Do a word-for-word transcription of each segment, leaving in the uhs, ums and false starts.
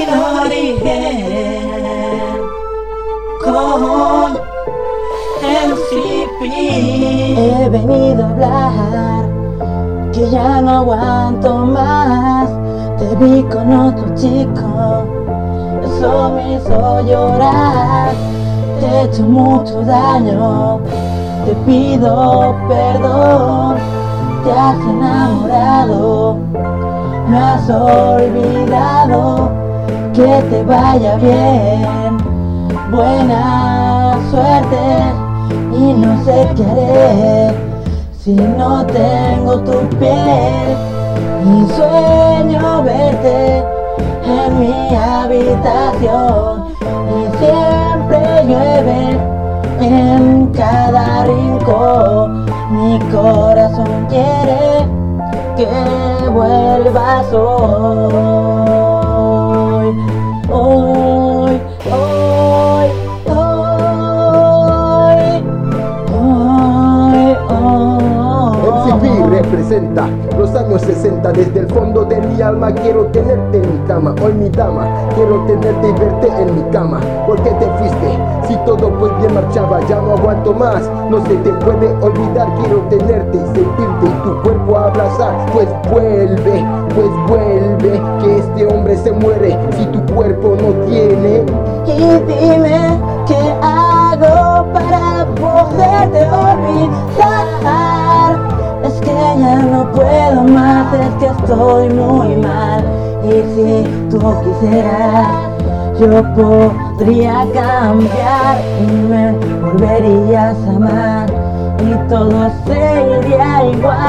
sin origen con M C P. He venido a hablar que ya no aguanto más. Te vi con otro chico, eso me hizo llorar. Te he hecho mucho daño, te pido perdón. Te has enamorado, me has olvidado. Que te vaya bien, buena suerte. Y no sé qué haré si no tengo tu piel. Y sueño verte en mi habitación. Y siempre llueve en cada rincón. Mi corazón quiere que vuelvas hoy. Hoy, hoy, hoy, hoy, hoy. M C P representa los años sesenta. Desde el fondo de mi alma quiero tenerte en mi cama. Hoy mi dama, quiero tenerte y verte en mi cama. ¿Por qué te fuiste? Si todo pues bien marchaba, ya no aguanto más. No se te puede olvidar, quiero tenerte y sentirte y tu cuerpo abrazar. Pues vuelve, pues vuelve, que este hombre se muere si tu cuerpo no tiene. Y dime qué hago para poderte olvidar. Es que ya no puedo más, es que estoy muy mal. Y si tú quisieras, yo podría cambiar y me volverías a amar y todo sería igual.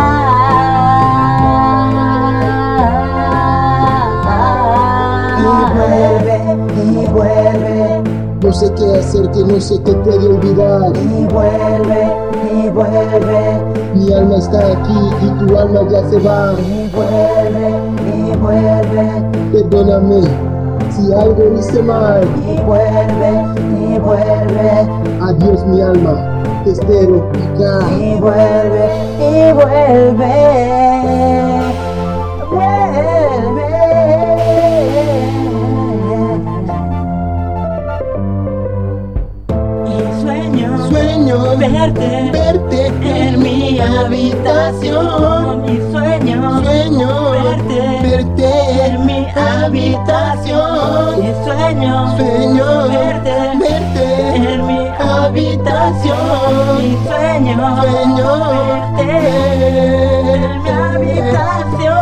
Y vuelve, y vuelve. No sé qué hacer, que no sé qué puede olvidar. Y vuelve, y vuelve. Mi alma está aquí y tu alma ya se va. Y vuelve, y vuelve. Perdóname si algo hice mal. Y vuelve, y vuelve. Adiós mi alma, te espero acá. Y vuelve, y vuelve. Vuelve. Y sueño, Sueño verte, verte en mi habitación. Y sueño, Sueño verte, verte en mi habitación. Y sueño, Sueño verte, verte en mi habitación. Y sueño, Sueño verte en mi habitación.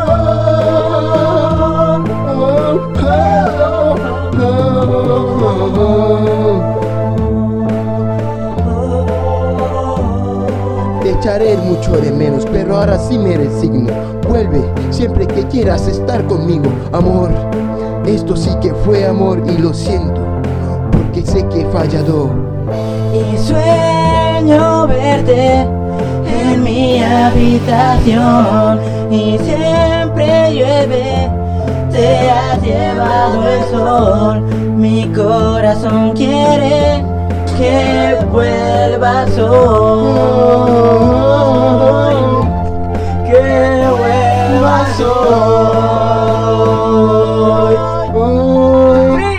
Oh, oh, oh, oh. Te echaré mucho de menos, pero ahora sí me resigno. Vuelve siempre que quieras estar conmigo, amor. Esto sí que fue amor y lo siento, porque sé que he fallado. Y sueño verte en mi habitación. Y siempre llueve, te has llevado el sol. Mi corazón quiere que vuelvas hoy. Que vuelvas hoy. Hoy,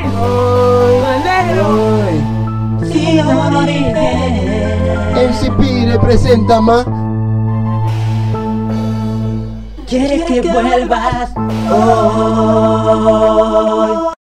hoy, sin origen. M C P representa más. Quiere que vuelvas hoy.